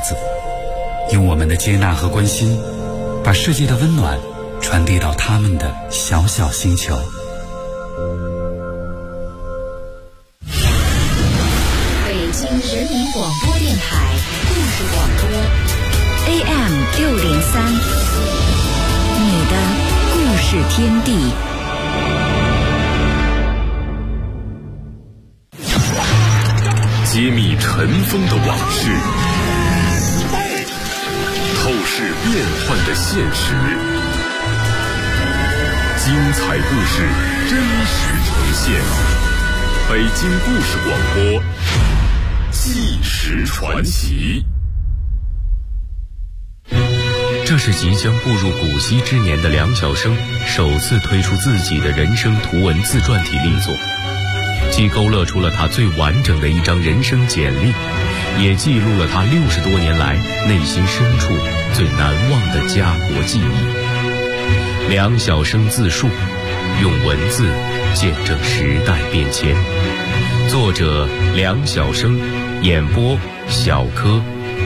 子，用我们的接纳和关心，把世界的温暖传递到他们的小小星球。 北京人民广播电台故事广播 AM603，你的故事天地。 揭秘尘封的往事，透视变幻的现实，精彩故事真实呈现。北京故事广播，纪实传奇。 这是即将步入古稀之年的梁晓声首次推出自己的人生图文自传体力作，既勾勒出了他最完整的一张人生简历，也记录了他60多年来内心深处最难忘的家国记忆。梁晓声自述，用文字见证时代变迁。作者梁晓声，演播小柯。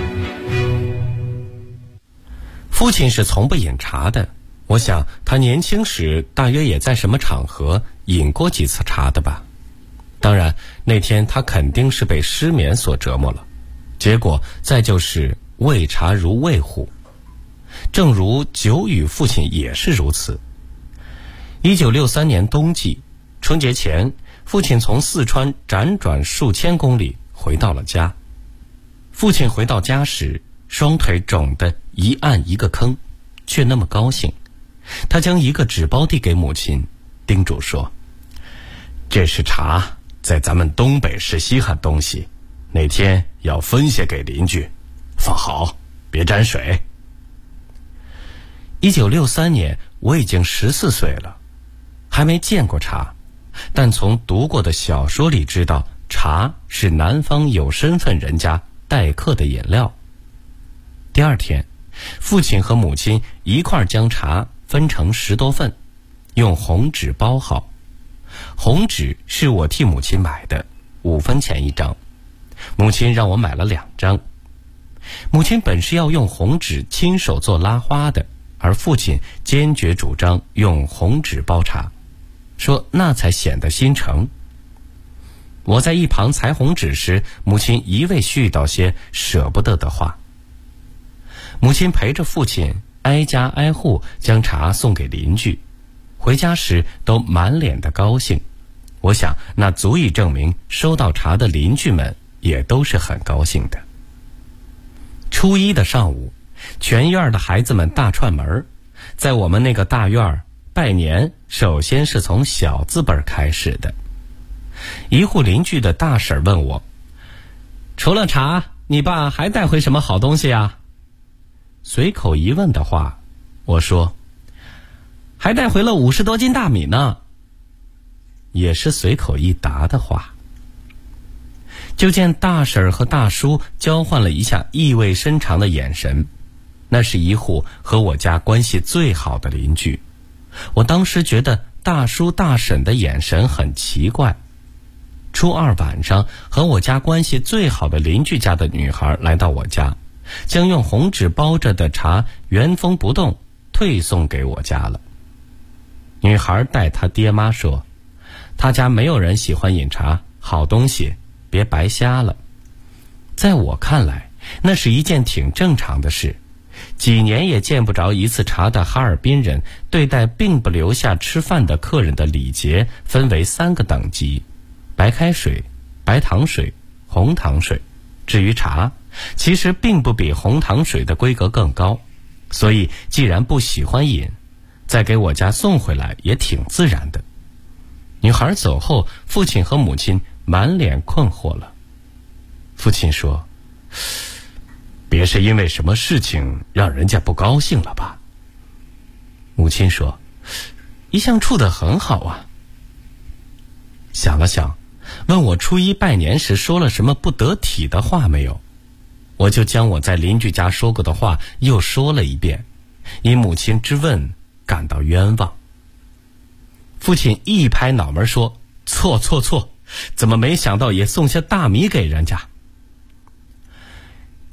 父亲是从不饮茶的，我想他年轻时大约也在什么场合饮过几次茶的吧。当然那天他肯定是被失眠所折磨了，结果再就是喂茶如喂虎，正如久与父亲也是如此。1963年冬季春节前，父亲从四川辗转数千公里回到了家。父亲回到家时，双腿肿得一按一个坑，却那么高兴。他将一个纸包递给母亲，叮嘱说：这是茶，在咱们东北是稀罕东西，哪天要分些给邻居，放好，别沾水。1963年我已经14岁了，还没见过茶，但从读过的小说里知道，茶是南方有身份人家待客的饮料。第二天，父亲和母亲一块将茶分成10多份，用红纸包好。红纸是我替母亲买的，5分钱一张，母亲让我买了2张。母亲本是要用红纸亲手做拉花的，而父亲坚决主张用红纸包茶，说那才显得心诚。我在一旁裁红纸时，母亲一味絮叨些舍不得的话。母亲陪着父亲挨家挨户将茶送给邻居，回家时都满脸的高兴。我想那足以证明收到茶的邻居们也都是很高兴的。初1的上午，全院的孩子们大串门，在我们那个大院拜年首先是从小字辈开始的。一户邻居的大婶问我：除了茶，你爸还带回什么好东西啊？随口一问的话，我说还带回了50多斤大米呢。也是随口一答的话。就见大婶和大叔交换了一下意味深长的眼神，那是一户和我家关系最好的邻居。我当时觉得大叔大婶的眼神很奇怪。初2晚上，和我家关系最好的邻居家的女孩来到我家，将用红纸包着的茶原封不动退送给我家了。女孩带她爹妈说，她家没有人喜欢饮茶，好东西别白瞎了。在我看来，那是一件挺正常的事。几年也见不着一次茶的哈尔滨人，对待并不留下吃饭的客人的礼节分为3个等级：白开水、白糖水、红糖水。至于茶，其实并不比红糖水的规格更高，所以既然不喜欢饮，再给我家送回来也挺自然的。女孩走后，父亲和母亲满脸困惑了。父亲说：别是因为什么事情让人家不高兴了吧？母亲说：一向处得很好啊。想了想，问我初1拜年时说了什么不得体的话没有。我就将我在邻居家说过的话又说了一遍，因母亲之问感到冤枉。父亲一拍脑门说：错错错，怎么没想到也送些大米给人家。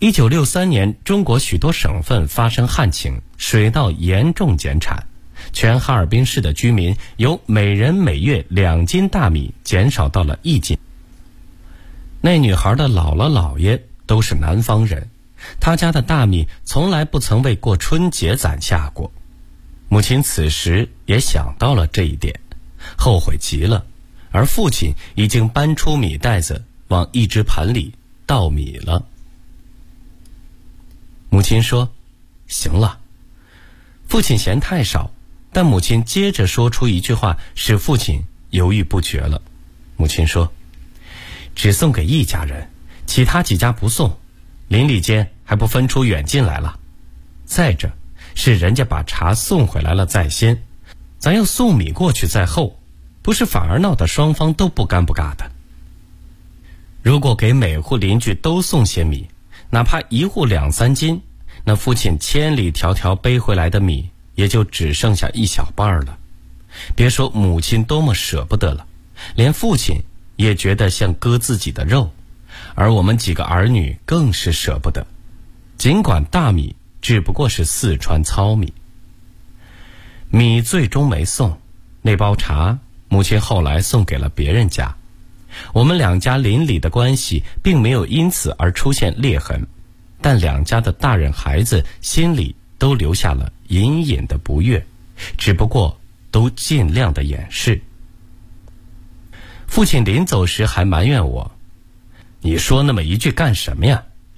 1963年，中国许多省份发生旱情，水稻严重减产，全哈尔滨市的居民由每人每月2斤大米减少到了1斤。那女孩的姥姥姥爷都是南方人，她家的大米从来不曾为过春节攒下过。母亲此时也想到了这一点，后悔极了，而父亲已经搬出米袋子往一只盘里倒米了。母亲说：行了。父亲嫌太少，但母亲接着说出一句话，使父亲犹豫不决了。母亲说：只送给一家人，其他几家不送，邻里间还不分出远近来了。再者，是人家把茶送回来了在先，咱要送米过去在后，不是反而闹得双方都不尴不尬的。如果给每户邻居都送些米，哪怕一户2、3斤，那父亲千里迢迢背回来的米也就只剩下一小半了。别说母亲多么舍不得了，连父亲也觉得像割自己的肉，而我们几个儿女更是舍不得。尽管大米只不过是四川糙米。米最终没送，那包茶母亲后来送给了别人家。我们两家邻里的关系并没有因此而出现裂痕，但两家的大人孩子心里都留下了隐隐的不悦，只不过都尽量的掩饰。父亲临走时还埋怨我：你说那么一句干什么呀？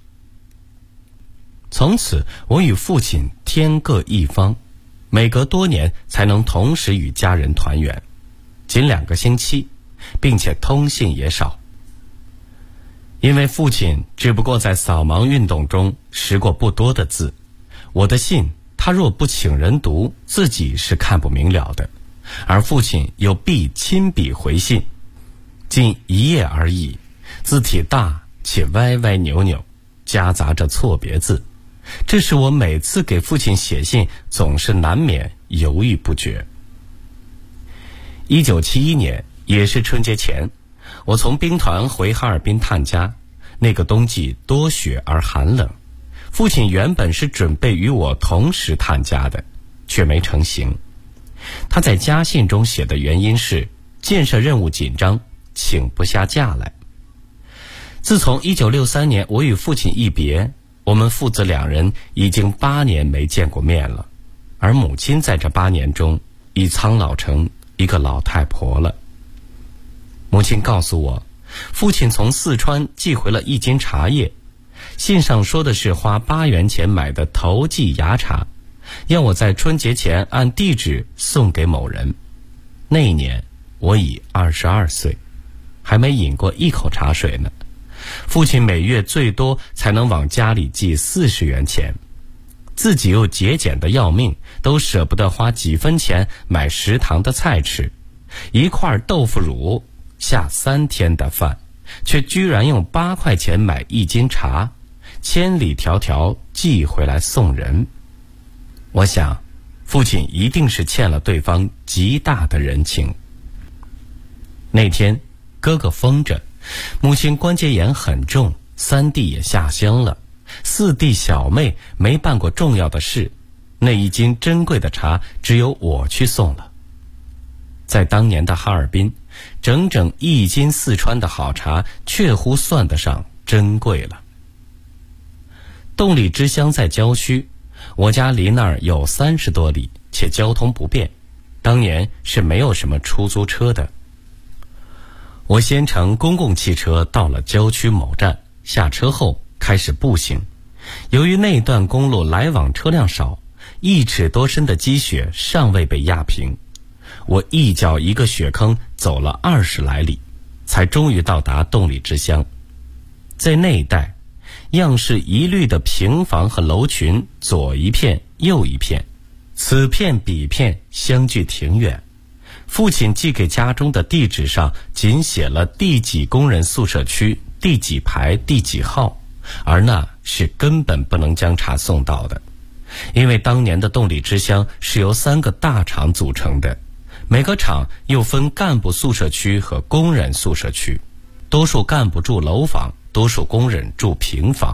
从此我与父亲天各一方，每隔多年才能同时与家人团圆，仅2个星期，并且通信也少。因为父亲只不过在扫盲运动中识过不多的字，我的信他若不请人读，自己是看不明了的，而父亲又必亲笔回信，仅1页而已，字体大且歪歪扭扭，夹杂着错别字，这使我每次给父亲写信总是难免犹豫不决。1971年，也是春节前，我从兵团回哈尔滨探家。那个冬季多雪而寒冷，父亲原本是准备与我同时探家的，却没成行。他在家信中写的原因是建设任务紧张，请不下假来。自从1963年我与父亲一别，我们父子2人已经8年没见过面了，而母亲在这8年中已苍老成一个老太婆了。母亲告诉我，父亲从四川寄回了1斤茶叶，信上说的是花8元钱买的头季芽茶，要我在春节前按地址送给某人。那一年我已22岁，还没饮过1口茶水呢。父亲每月最多才能往家里寄40元钱，自己又节俭的要命，都舍不得花几分钱买食堂的菜吃，一块豆腐乳下3天的饭，却居然用8块钱买1斤茶，千里迢迢寄回来送人。我想父亲一定是欠了对方极大的人情。那天哥哥疯着，母亲关节炎很重，3弟也下乡了，4弟小妹没办过重要的事，那1斤珍贵的茶只有我去送了。在当年的哈尔滨，整整1斤四川的好茶确乎算得上珍贵了。洞里之乡在郊区，我家离那儿有30多里，且交通不便，当年是没有什么出租车的。我先乘公共汽车到了郊区某站，下车后开始步行。由于那段公路来往车辆少，1尺多深的积雪尚未被压平，我一脚一个雪坑走了20来里，才终于到达洞里之乡。在那一带，样式一律的平房和楼群左一片右一片，此片彼片相距挺远。父亲寄给家中的地址上仅写了第几工人宿舍区、第几排、第几号，而那是根本不能将茶送到的，因为当年的洞里之乡是由3个大厂组成的，每个厂又分干部宿舍区和工人宿舍区，多数干部住楼房，多数工人住平房，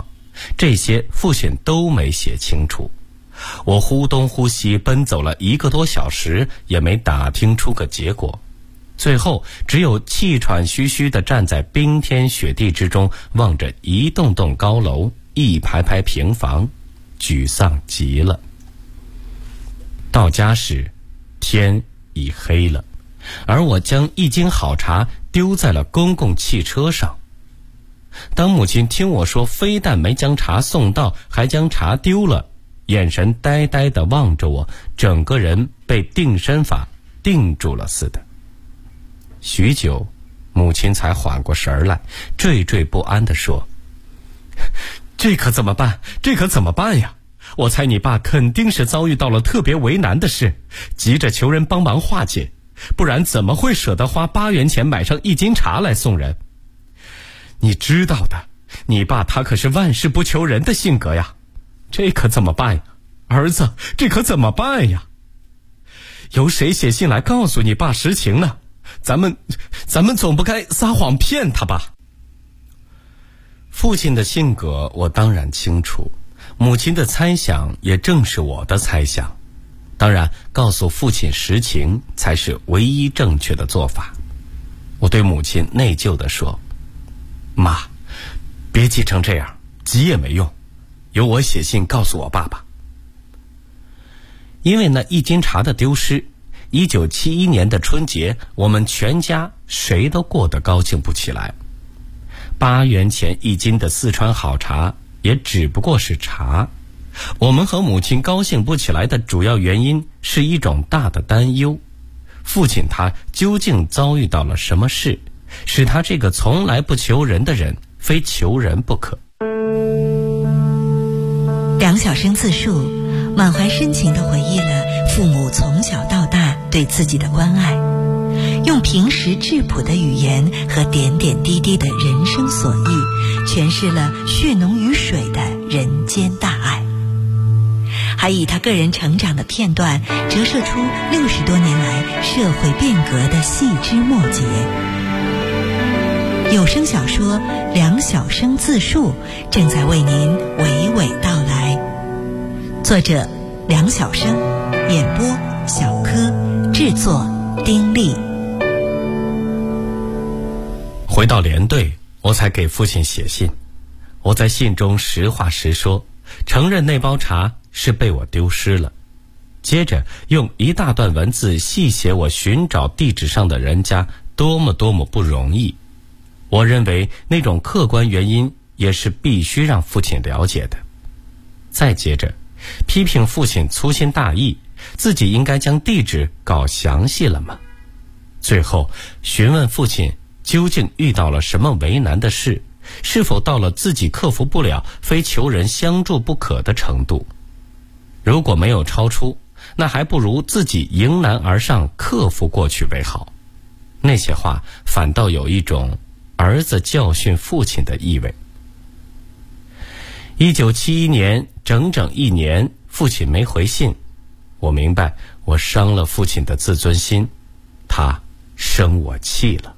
这些父亲都没写清楚。我忽东忽西奔走了1个多小时，也没打听出个结果。最后只有气喘吁吁地站在冰天雪地之中，望着一栋栋高楼，一排排平房，沮丧极了。到家时，天已黑了，而我将一斤好茶丢在了公共汽车上。当母亲听我说非但没将茶送到，还将茶丢了，眼神呆呆地望着我，整个人被定身法定住了似的。许久，母亲才缓过神来，惴惴不安地说：“这可怎么办？这可怎么办呀？我猜你爸肯定是遭遇到了特别为难的事，急着求人帮忙化解，不然怎么会舍得花8元钱买上1斤茶来送人？你知道的，你爸他可是万事不求人的性格呀，这可怎么办呀？儿子，这可怎么办呀？由谁写信来告诉你爸实情呢？咱们总不该撒谎骗他吧？”父亲的性格我当然清楚，母亲的猜想也正是我的猜想。当然，告诉父亲实情才是唯一正确的做法。我对母亲内疚地说：“妈，别急成这样，急也没用，由我写信告诉我爸爸。”因为那1斤茶的丢失，1971年的春节，我们全家谁都过得高兴不起来。8元钱1斤的四川好茶也只不过是茶。我们和母亲高兴不起来的主要原因是一种大的担忧：父亲他究竟遭遇到了什么事，使他这个从来不求人的人非求人不可。 梁晓声自述，满怀深情地回忆了父母从小到大对自己的关爱，用平实质朴的语言和点点滴滴的人生所忆，诠释了血浓于水的人间大爱，还以他个人成长的片段折射出60多年来社会变革的细枝末节。有声小说《梁晓声自述》正在为您娓娓道来，作者梁晓声，演播小柯，制作丁力。 回到连队，我才给父亲写信。我在信中实话实说，承认那包茶是被我丢失了，接着用一大段文字细写我寻找地址上的人家多么不容易。我认为那种客观原因也是必须让父亲了解的。再接着批评父亲粗心大意，自己应该将地址搞详细了吗？最后询问父亲究竟遇到了什么为难的事，是否到了自己克服不了非求人相助不可的程度。如果没有超出，那还不如自己迎难而上，克服过去为好。那些话反倒有一种儿子教训父亲的意味。1971年整整1年，父亲没回信，我明白我伤了父亲的自尊心，他生我气了。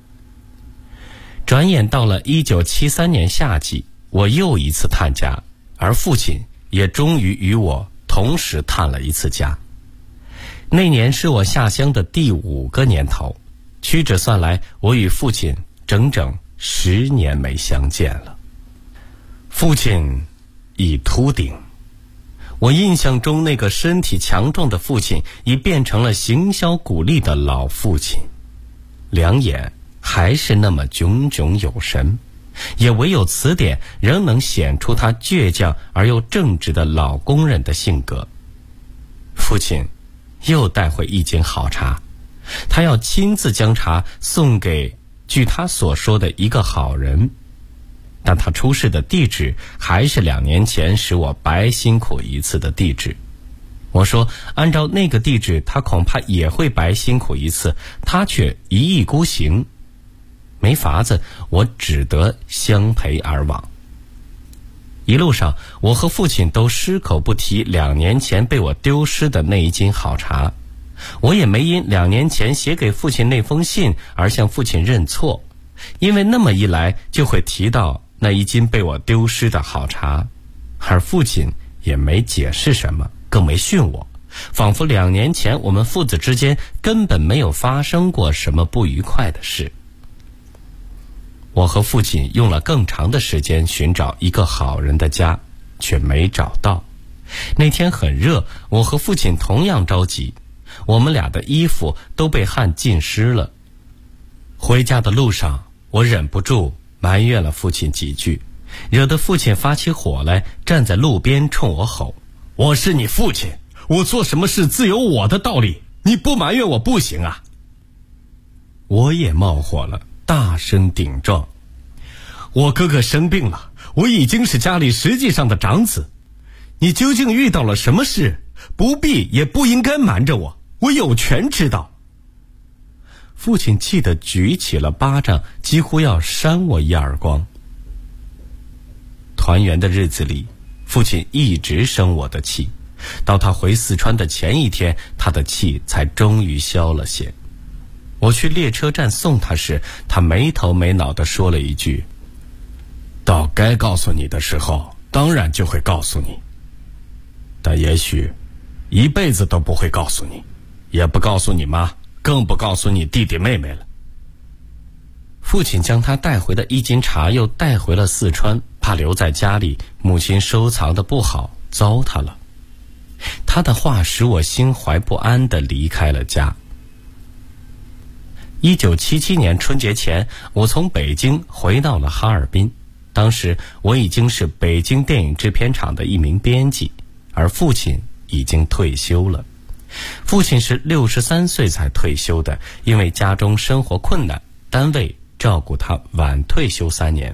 转眼到了1973年夏季，我又一次探家，而父亲也终于与我同时探了一次家。那年是我下乡的第5个年头，屈指算来，我与父亲整整10年没相见了。父亲已秃顶，我印象中那个身体强壮的父亲已变成了行销鼓励的老父亲，两眼还是那么炯炯有神，也唯有此点仍能显出他倔强而又正直的老工人的性格。父亲又带回1斤好茶，他要亲自将茶送给据他所说的一个好人，但他出示的地址还是2年前使我白辛苦一次的地址。我说按照那个地址他恐怕也会白辛苦一次，他却一意孤行。没法子，我只得相陪而往。一路上我和父亲都失口不提2年前被我丢失的那1斤好茶，我也没因2年前写给父亲那封信而向父亲认错，因为那么一来就会提到那一斤被我丢失的好茶，而父亲也没解释什么，更没训我，仿佛2年前我们父子之间根本没有发生过什么不愉快的事。我和父亲用了更长的时间寻找一个好人的家，却没找到。那天很热，我和父亲同样着急，我们俩的衣服都被汗浸湿了。回家的路上，我忍不住埋怨了父亲几句，惹得父亲发起火来，站在路边冲我吼：我是你父亲，我做什么事自有我的道理，你不埋怨我不行啊！我也冒火了，大声顶撞：我哥哥生病了，我已经是家里实际上的长子，你究竟遇到了什么事？不必也不应该瞒着我，我有权知道。父亲气得举起了巴掌，几乎要扇我一耳光。团圆的日子里，父亲一直生我的气，到他回四川的前一天，他的气才终于消了些。我去列车站送他时，他没头没脑地说了一句：到该告诉你的时候，当然就会告诉你，但也许一辈子都不会告诉你，也不告诉你妈，更不告诉你弟弟妹妹了。父亲将他带回的1斤茶又带回了四川，怕留在家里母亲收藏的不好，糟蹋了。他的话使我心怀不安地离开了家。1977年春节前，我从北京回到了哈尔滨。当时我已经是北京电影制片厂的一名编辑，而父亲已经退休了。父亲是63岁才退休的，因为家中生活困难，单位照顾他晚退休3年。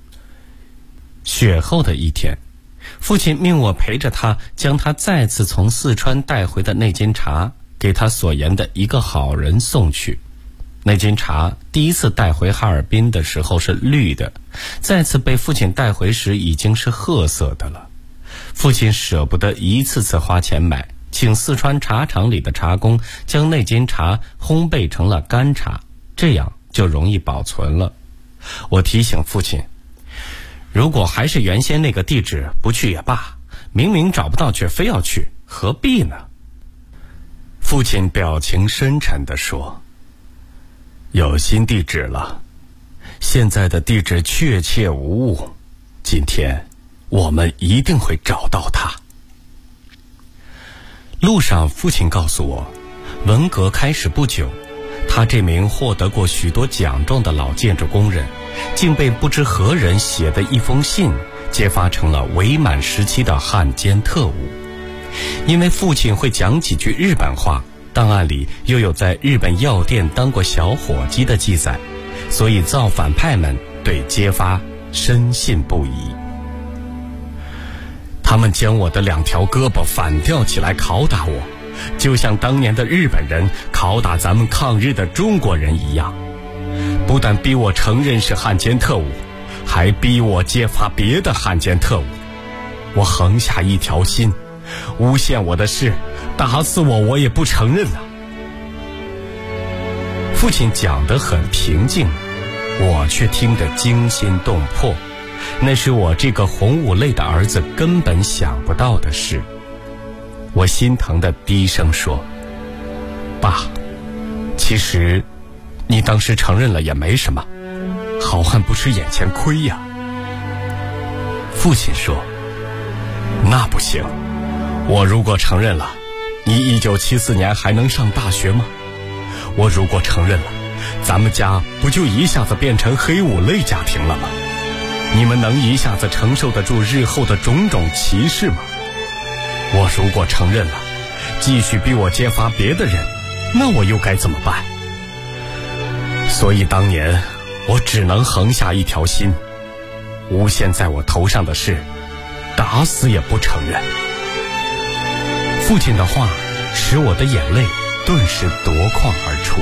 雪后的一天，父亲命我陪着他，将他再次从四川带回的那斤茶给他所言的一个好人送去。那斤茶第一次带回哈尔滨的时候是绿的，再次被父亲带回时已经是褐色的了。父亲舍不得一次次花钱买，请四川茶厂里的茶工将那斤茶烘焙成了干茶，这样就容易保存了。我提醒父亲，如果还是原先那个地址，不去也罢，明明找不到却非要去，何必呢？父亲表情深沉地说：有新地址了，现在的地址确切无误，今天我们一定会找到它。路上，父亲告诉我，文革开始不久，他这名获得过许多奖状的老建筑工人，竟被不知何人写的一封信揭发成了伪满时期的汉奸特务。因为父亲会讲几句日本话，档案里又有在日本药店当过小伙计的记载，所以造反派们对揭发深信不疑。他们将我的2条胳膊反吊起来拷打我，就像当年的日本人拷打咱们抗日的中国人一样，不但逼我承认是汉奸特务，还逼我揭发别的汉奸特务。我横下一条心，诬陷我的事，打死我也不承认啊。父亲讲得很平静，我却听得惊心动魄，那是我这个红五类的儿子根本想不到的事。我心疼地低声说：爸，其实你当时承认了也没什么，好汉不吃眼前亏呀。父亲说：那不行，我如果承认了，你1974年还能上大学吗？我如果承认了，咱们家不就一下子变成黑五类家庭了吗？你们能一下子承受得住日后的种种歧视吗？我如果承认了，继续逼我揭发别的人，那我又该怎么办？所以当年我只能横下一条心，诬陷在我头上的事，打死也不承认。父亲的话使我的眼泪顿时夺眶而出。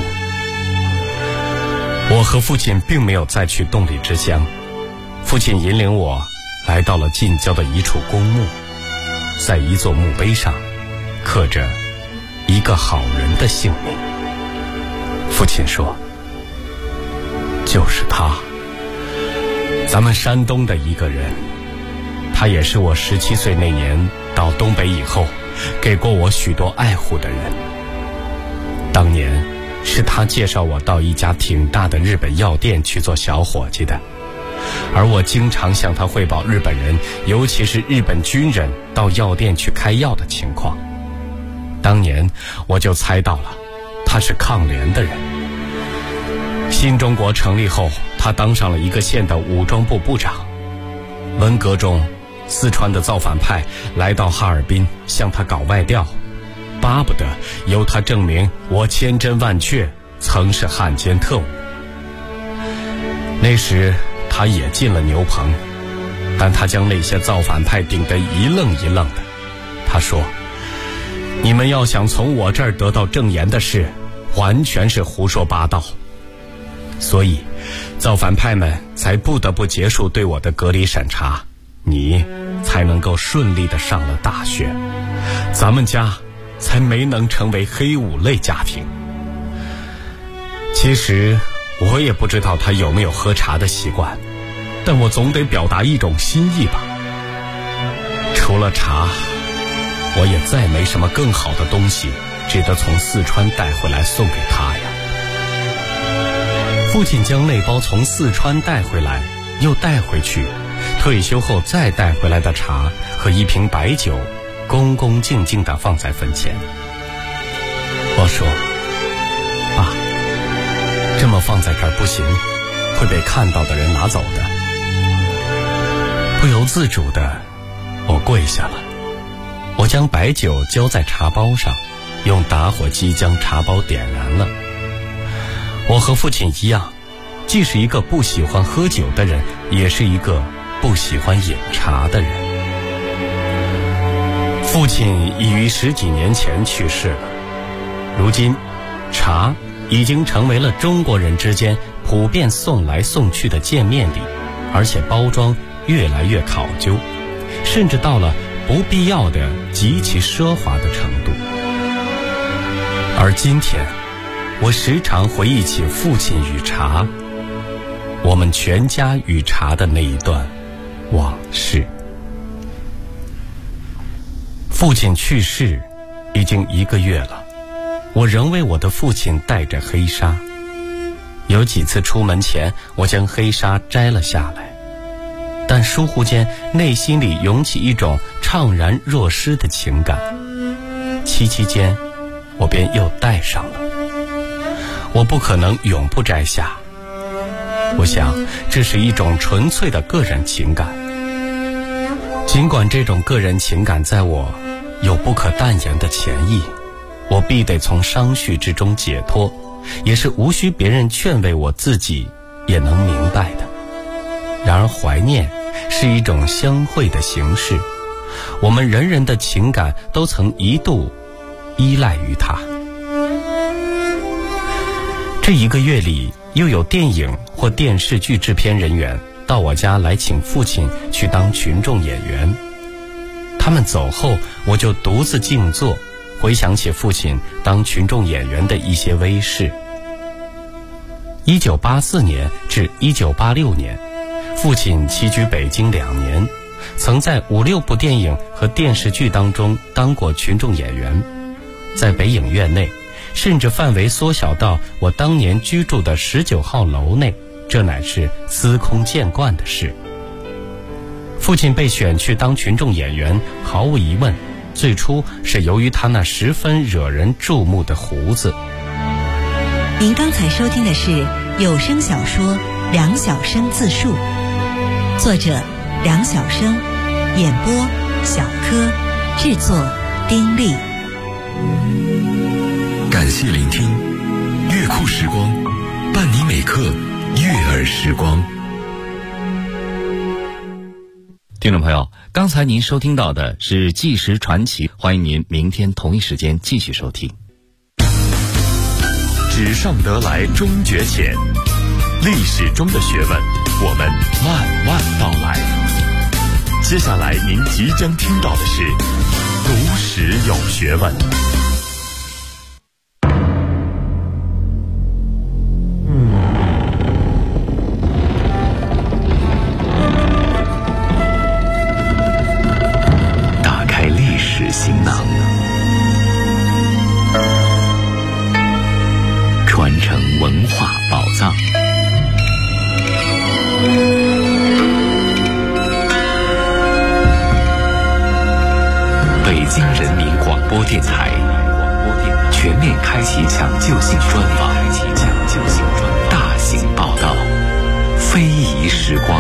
我和父亲并没有再去动力之乡，父亲引领我来到了近郊的一处公墓，在一座墓碑上刻着一个好人的姓名。父亲说：就是他， 咱们山东的一个人，他也是我17岁那年到东北以后给过我许多爱护的人。当年是他介绍我到一家挺大的日本药店去做小伙计的，而我经常向他汇报日本人，尤其是日本军人到药店去开药的情况。当年我就猜到了他是抗联的人。新中国成立后，他当上了一个县的武装部部长。文革中，四川的造反派来到哈尔滨向他搞外调，巴不得由他证明我千真万确曾是汉奸特务。那时他也进了牛棚，但他将那些造反派顶得一愣一愣的。他说，你们要想从我这儿得到证言的事，完全是胡说八道。所以造反派们才不得不结束对我的隔离审查，你才能够顺利地上了大学，咱们家才没能成为黑五类家庭。其实我也不知道他有没有喝茶的习惯，但我总得表达一种心意吧。除了茶，我也再没什么更好的东西值得从四川带回来送给他呀。父亲将那包从四川带回来又带回去，退休后再带回来的茶和一瓶白酒恭恭敬敬地放在坟前。我说，爸，这么放在这儿不行，会被看到的人拿走的。不由自主的，我跪下了，我将白酒浇在茶包上，用打火机将茶包点燃了。我和父亲一样，既是一个不喜欢喝酒的人，也是一个不喜欢饮茶的人。父亲已于10几年前去世了，如今茶已经成为了中国人之间普遍送来送去的见面礼，而且包装越来越考究，甚至到了不必要的极其奢华的程度。而今天我时常回忆起父亲与茶，我们全家与茶的那一段往事。父亲去世已经1个月了，我仍为我的父亲戴着黑纱。有几次出门前，我将黑纱摘了下来，但疏忽间内心里涌起一种怅然若失的情感，期间我便又戴上了。我不可能永不摘下，我想这是一种纯粹的个人情感。尽管这种个人情感在我有不可淡言的潜意，我必得从伤绪之中解脱，也是无需别人劝慰，我自己也能明白的。然而怀念是一种相会的形式，我们人人的情感都曾一度依赖于它。这1个月里，又有电影或电视剧制片人员到我家来请父亲去当群众演员。他们走后，我就独自静坐，回想起父亲当群众演员的一些微事。1984年至1986年，父亲栖居北京2年，曾在5、6部电影和电视剧当中当过群众演员。在北影院内，甚至范围缩小到我当年居住的19号楼内，这乃是司空见惯的事。父亲被选去当群众演员，毫无疑问，最初是由于他那十分惹人注目的胡子。 您刚才收听的是有声小说《梁晓声自述》，作者梁晓声，演播小柯，制作丁力。 感谢聆听，乐库时光，伴你每刻悦耳时光。 听众朋友，刚才您收听到的是纪实传奇，欢迎您明天同一时间继续收听。 纸上得来终觉浅，历史中的学问，我们慢慢道来。接下来您即将听到的是读史有学问。 京人民广播电台全面开启抢救性专访，大型报道，非遗时光。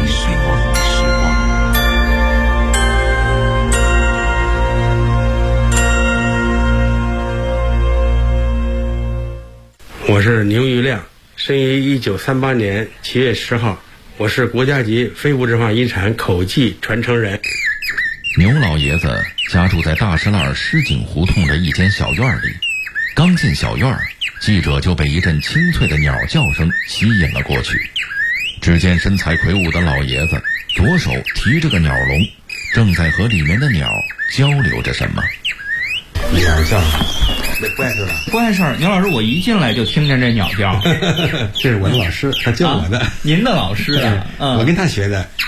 我是牛玉亮，生于1938年7月10号，我是国家级非物质文化遗产口技传承人。 牛老爷子家住在大石栏狮井胡同的一间小院里，刚进小院，记者就被一阵清脆的鸟叫声吸引了过去。只见身材魁梧的老爷子左手提着个鸟笼，正在和里面的鸟交流着什么。 鸟叫，那不碍事了？ 不碍事儿。牛老师，我一进来就听见这鸟叫。 这是我的老师，他教我的。 您的老师啊？ 我跟他学的。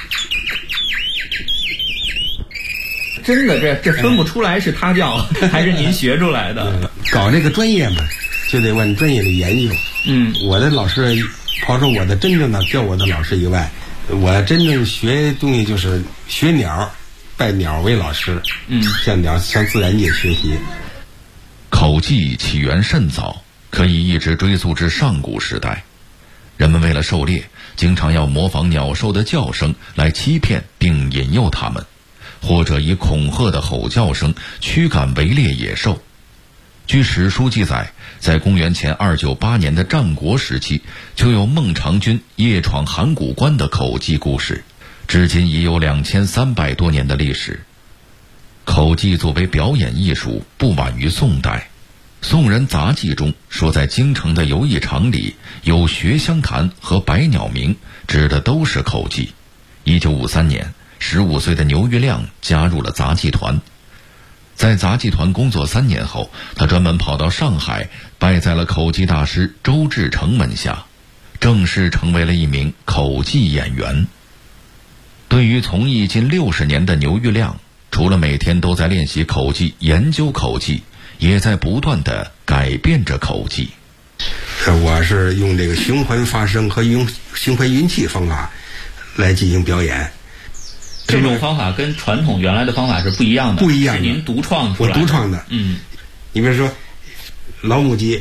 真的，这分不出来是他教还是您学出来的。 搞这个专业嘛，就得往专业里研究。我的老师，刨出我的真正的教我的老师以外，我真正学东西就是学鸟，拜鸟为老师。向自然界学习。 口技起源甚早，可以一直追溯至上古时代。人们为了狩猎，经常要模仿鸟兽的叫声来欺骗并引诱它们，或者以恐吓的吼叫声驱赶围猎野兽。据史书记载，在公元前298年的战国时期，就有孟尝君夜闯函谷关的口技故事，至今已有2300多年的历史。口技作为表演艺术，不晚于宋代。宋人杂记中说，在京城的游艺场里有学香坛和百鸟鸣，指的都是口技。1953年，15岁的牛玉亮加入了杂技团。在杂技团工作3年后，他专门跑到上海，拜在了口技大师周志成门下，正式成为了一名口技演员。对于从艺近60年的牛玉亮，除了每天都在练习口技、研究口技，也在不断地改变着口技。 我是用这个循环发声和用循环运气方法来进行表演。 这种方法跟传统原来的方法是不一样的， 不一样的， 是您独创出来的。 我独创的。你比如说老母鸡，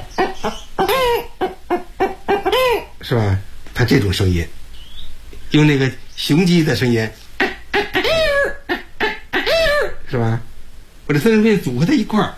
是吧？它这种声音，用那个雄鸡的声音，是吧？我这三声片组合在一块儿，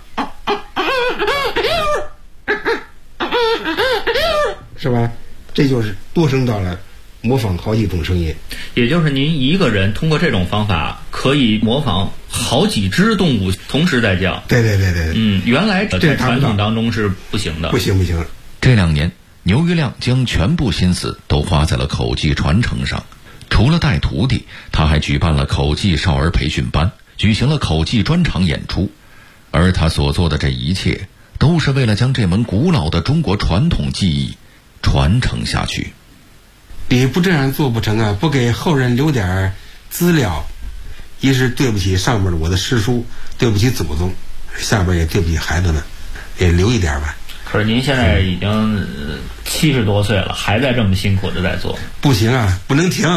是吧？这就是多声道了，模仿好几种声音。 也就是您一个人通过这种方法可以模仿好几只动物同时在叫。 对。 原来在传统当中是不行的。不行。 这2年，牛玉亮将全部心思都花在了口技传承上。除了带徒弟，他还举办了口技少儿培训班，举行了口技专场演出。而他所做的这一切，都是为了将这门古老的中国传统技艺传承下去。 你不这样做不成啊！不给后人留点资料，一是对不起上面的我的师叔，对不起祖宗，下边也对不起孩子们，也留一点吧。 可是您现在已经70多岁了，还在这么辛苦的在做。 不行啊，不能停。